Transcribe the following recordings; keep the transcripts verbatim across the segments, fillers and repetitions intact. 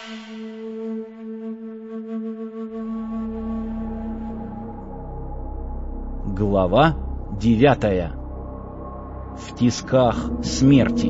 Глава девятая. В тисках смерти.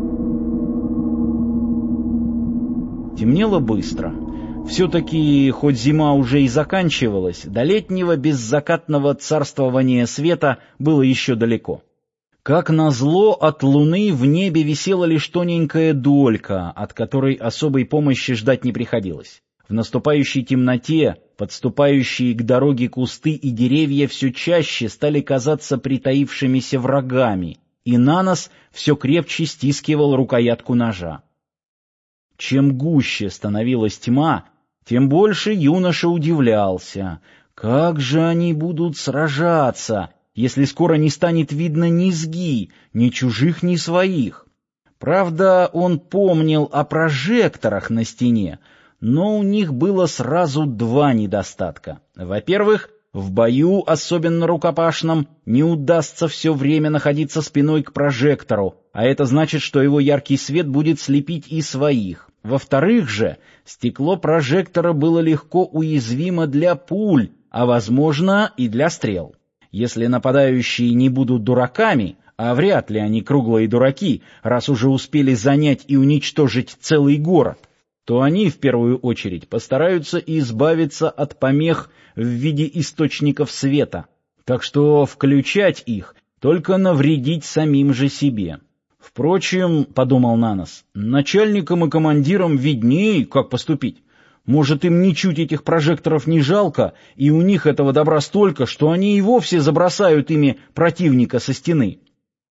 Темнело быстро. Все-таки, хоть зима уже и заканчивалась, до летнего беззакатного царствования света было еще далеко. Как назло, от луны в небе висела лишь тоненькая долька, от которой особой помощи ждать не приходилось. В наступающей темноте подступающие к дороге кусты и деревья все чаще стали казаться притаившимися врагами, и Нанос все крепче стискивал рукоятку ножа. Чем гуще становилась тьма, тем больше юноша удивлялся. Как же они будут сражаться, если скоро не станет видно низги, ни чужих, ни своих? Правда, он помнил о прожекторах на стене, но у них было сразу два недостатка. Во-первых, в бою, особенно рукопашном, не удастся все время находиться спиной к прожектору, а это значит, что его яркий свет будет слепить и своих. Во-вторых же, стекло прожектора было легко уязвимо для пуль, а, возможно, и для стрел. Если нападающие не будут дураками, а вряд ли они круглые дураки, раз уже успели занять и уничтожить целый город, то они в первую очередь постараются избавиться от помех в виде источников света, так что включать их только навредить самим же себе. Впрочем, — подумал Нанос, — начальникам и командирам видней, как поступить. Может, им ничуть этих прожекторов не жалко, и у них этого добра столько, что они и вовсе забросают ими противника со стены.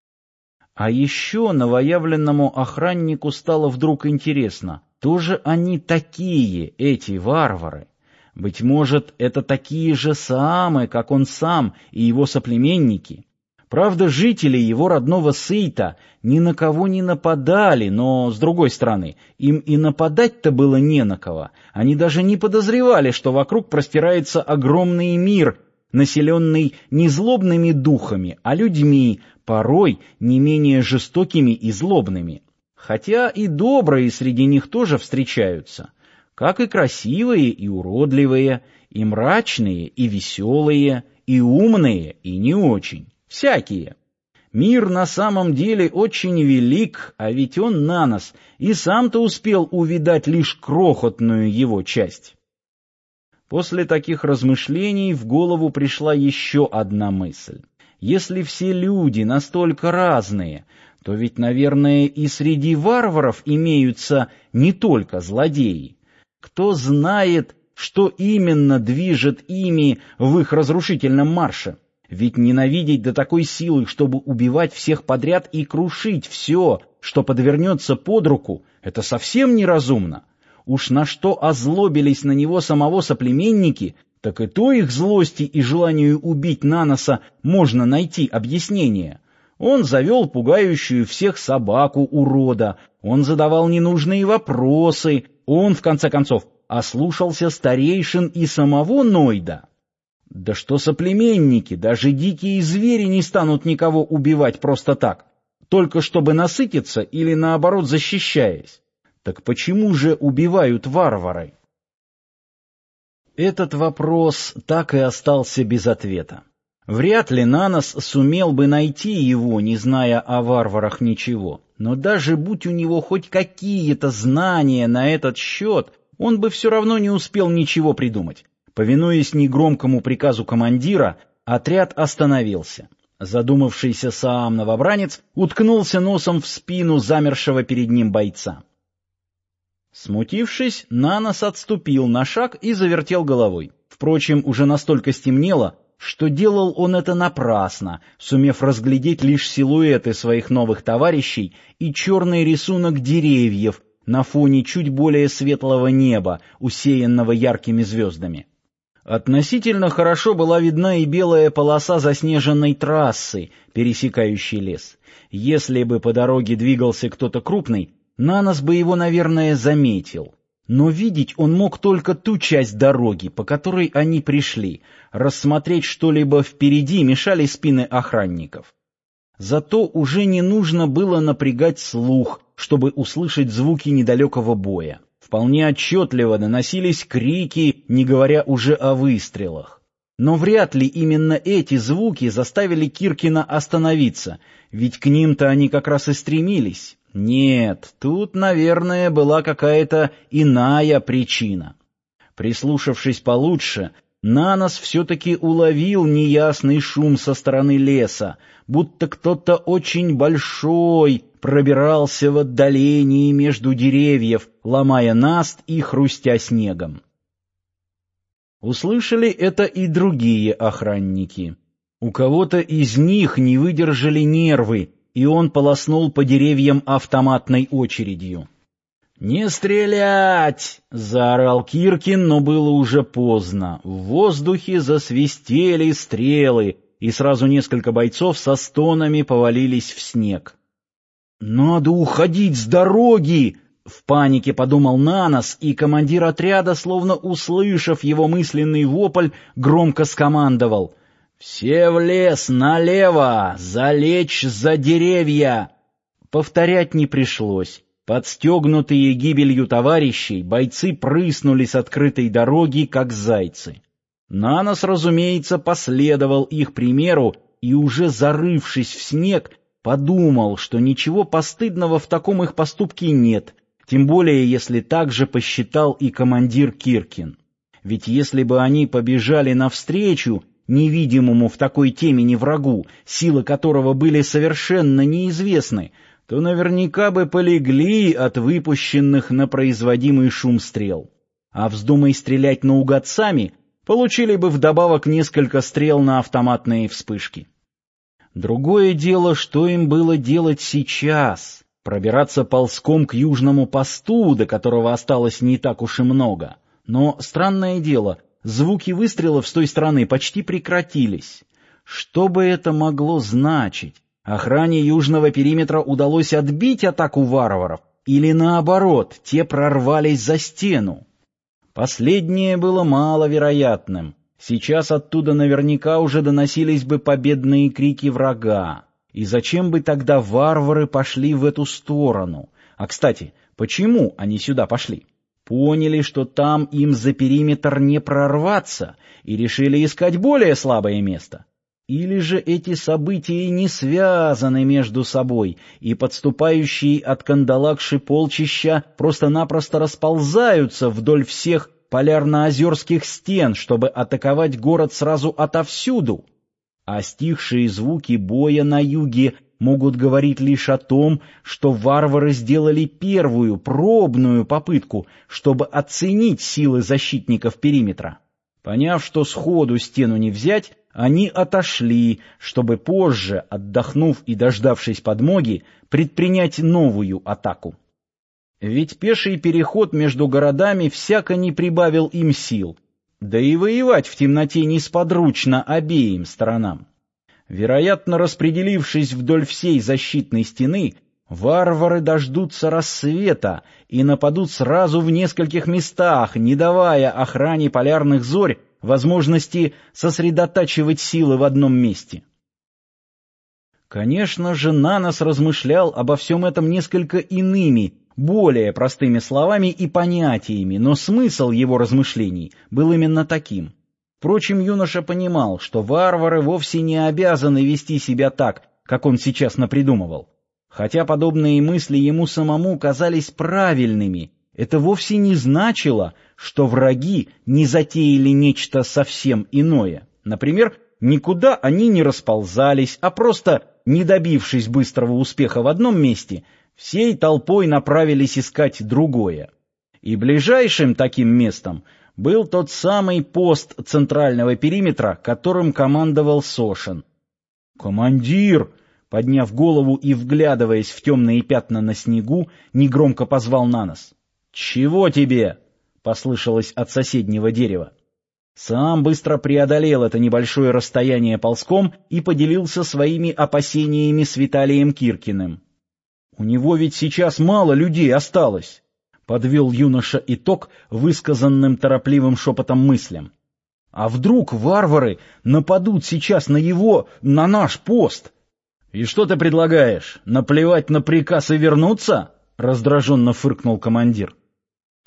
А еще новоявленному охраннику стало вдруг интересно, тоже они такие, эти варвары? Быть может, это такие же саамы, как он сам и его соплеменники? Правда, жители его родного Сейта ни на кого не нападали, но, с другой стороны, им и нападать-то было не на кого. Они даже не подозревали, что вокруг простирается огромный мир, населенный не злобными духами, а людьми, порой не менее жестокими и злобными. Хотя и добрые среди них тоже встречаются, как и красивые и уродливые, и мрачные и веселые, и умные и не очень, всякие. Мир на самом деле очень велик, а ведь он, Нанос, и сам-то успел увидать лишь крохотную его часть. После таких размышлений в голову пришла еще одна мысль. Если все люди настолько разные, то ведь, наверное, и среди варваров имеются не только злодеи. Кто знает, что именно движет ими в их разрушительном марше? Ведь ненавидеть до такой силы, чтобы убивать всех подряд и крушить все, что подвернется под руку, это совсем неразумно. Уж на что озлобились на него самого соплеменники, так и то их злости и желанию убить Наноса можно найти объяснение. Он завел пугающую всех собаку-урода, он задавал ненужные вопросы, он, в конце концов, ослушался старейшин и самого Нойда. Да что соплеменники, даже дикие звери не станут никого убивать просто так, только чтобы насытиться или, наоборот, защищаясь. Так почему же убивают варвары? Этот вопрос так и остался без ответа. Вряд ли Нанос сумел бы найти его, не зная о варварах ничего. Но даже будь у него хоть какие-то знания на этот счет, он бы все равно не успел ничего придумать. Повинуясь негромкому приказу командира, отряд остановился. Задумавшийся Саам-новобранец уткнулся носом в спину замершего перед ним бойца. Смутившись, Нанос отступил на шаг и завертел головой. Впрочем, уже настолько стемнело, что делал он это напрасно, сумев разглядеть лишь силуэты своих новых товарищей и черный рисунок деревьев на фоне чуть более светлого неба, усеянного яркими звездами. Относительно хорошо была видна и белая полоса заснеженной трассы, пересекающей лес. Если бы по дороге двигался кто-то крупный, Нанос бы его, наверное, заметил. Но видеть он мог только ту часть дороги, по которой они пришли. Рассмотреть что-либо впереди мешали спины охранников. Зато уже не нужно было напрягать слух, чтобы услышать звуки недалекого боя. Вполне отчетливо доносились крики, не говоря уже о выстрелах. Но вряд ли именно эти звуки заставили Киркина остановиться, ведь к ним-то они как раз и стремились. Нет, тут, наверное, была какая-то иная причина. Прислушавшись получше, Нанос все-таки уловил неясный шум со стороны леса, будто кто-то очень большой пробирался в отдалении между деревьев, ломая наст и хрустя снегом. Услышали это и другие охранники. У кого-то из них не выдержали нервы, и он полоснул по деревьям автоматной очередью. «Не стрелять!» — заорал Киркин, но было уже поздно. В воздухе засвистели стрелы, и сразу несколько бойцов со стонами повалились в снег. «Надо уходить с дороги!» — в панике подумал Нанос, и командир отряда, словно услышав его мысленный вопль, громко скомандовал: «Все в лес, налево! Залечь за деревья!» Повторять не пришлось. Подстегнутые гибелью товарищей, бойцы прыснули с открытой дороги, как зайцы. Нанос, разумеется, последовал их примеру и, уже зарывшись в снег, подумал, что ничего постыдного в таком их поступке нет, тем более если так же посчитал и командир Киркин. Ведь если бы они побежали навстречу невидимому в такой темени врагу, силы которого были совершенно неизвестны, то наверняка бы полегли от выпущенных на производимый шум стрел. А вздумай стрелять наугад сами, получили бы вдобавок несколько стрел на автоматные вспышки. Другое дело, что им было делать сейчас. Пробираться ползком к южному посту, до которого осталось не так уж и много. Но, странное дело, звуки выстрелов с той стороны почти прекратились. Что бы это могло значить? Охране южного периметра удалось отбить атаку варваров, или наоборот, те прорвались за стену? Последнее было маловероятным. Сейчас оттуда наверняка уже доносились бы победные крики врага. И зачем бы тогда варвары пошли в эту сторону? А, кстати, почему они сюда пошли? Поняли, что там им за периметр не прорваться, и решили искать более слабое место? Или же эти события не связаны между собой, и подступающие от Кандалакши полчища просто-напросто расползаются вдоль всех полярно-озерских стен, чтобы атаковать город сразу отовсюду? А стихшие звуки боя на юге могут говорить лишь о том, что варвары сделали первую, пробную попытку, чтобы оценить силы защитников периметра. Поняв, что сходу стену не взять, они отошли, чтобы позже, отдохнув и дождавшись подмоги, предпринять новую атаку. Ведь пеший переход между городами всяко не прибавил им сил, да и воевать в темноте несподручно обеим сторонам. Вероятно, распределившись вдоль всей защитной стены, варвары дождутся рассвета и нападут сразу в нескольких местах, не давая охране полярных зорь возможности сосредотачивать силы в одном месте. Конечно же, Нанос размышлял обо всем этом несколько иными, более простыми словами и понятиями, но смысл его размышлений был именно таким. Впрочем, юноша понимал, что варвары вовсе не обязаны вести себя так, как он сейчас напридумывал. Хотя подобные мысли ему самому казались правильными, это вовсе не значило, что враги не затеяли нечто совсем иное. Например, никуда они не расползались, а просто, не добившись быстрого успеха в одном месте, всей толпой направились искать другое. И ближайшим таким местом был тот самый пост центрального периметра, которым командовал Сошин. «Командир!» — подняв голову и вглядываясь в темные пятна на снегу, негромко позвал Нанос. «Чего тебе?» — послышалось от соседнего дерева. Сам быстро преодолел это небольшое расстояние ползком и поделился своими опасениями с Виталием Киркиным. «У него ведь сейчас мало людей осталось», — подвел юноша итог высказанным торопливым шепотом мыслям. «А вдруг варвары нападут сейчас на его, на наш пост?» «И что ты предлагаешь, наплевать на приказ и вернуться?» — раздраженно фыркнул командир.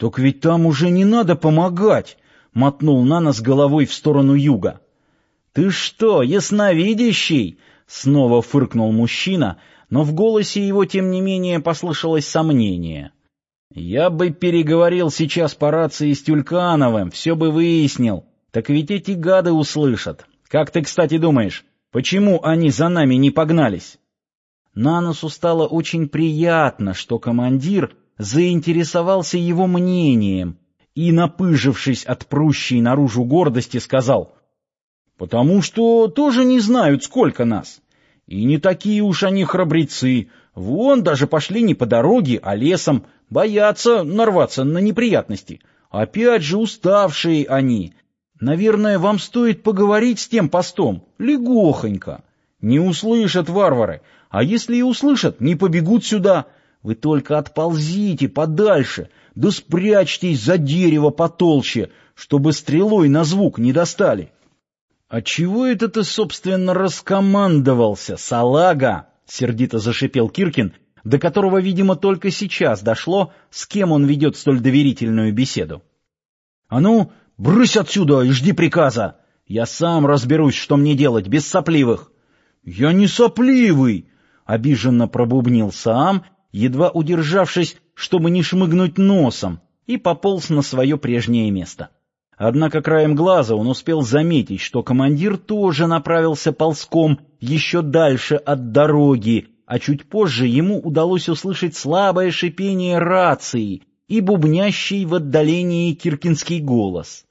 «Так ведь там уже не надо помогать!» — мотнул на нас головой в сторону юга. «Ты что, ясновидящий?» — снова фыркнул мужчина, но в голосе его, тем не менее, послышалось сомнение. «Я бы переговорил сейчас по рации с Тюлькановым, все бы выяснил. Так ведь эти гады услышат. Как ты, кстати, думаешь, почему они за нами не погнались?» Наносу стало очень приятно, что командир заинтересовался его мнением и, напыжившись от прущей наружу гордости, сказал: «Потому что тоже не знают, сколько нас. И не такие уж они храбрецы. Вон даже пошли не по дороге, а лесом, боятся нарваться на неприятности. Опять же уставшие они. Наверное, вам стоит поговорить с тем постом, легохонько. Не услышат варвары, а если и услышат, не побегут сюда. Вы только отползите подальше, да спрячьтесь за дерево потолще, чтобы стрелой на звук не достали». «А чего это ты, собственно, раскомандовался, салага?» — сердито зашипел Киркин, до которого, видимо, только сейчас дошло, с кем он ведет столь доверительную беседу. «А ну, брысь отсюда и жди приказа! Я сам разберусь, что мне делать, без сопливых!» «Я не сопливый!» — обиженно пробубнил Саам, едва удержавшись, чтобы не шмыгнуть носом, и пополз на свое прежнее место. Однако краем глаза он успел заметить, что командир тоже направился ползком еще дальше от дороги, а чуть позже ему удалось услышать слабое шипение рации и бубнящий в отдалении киркинский голос.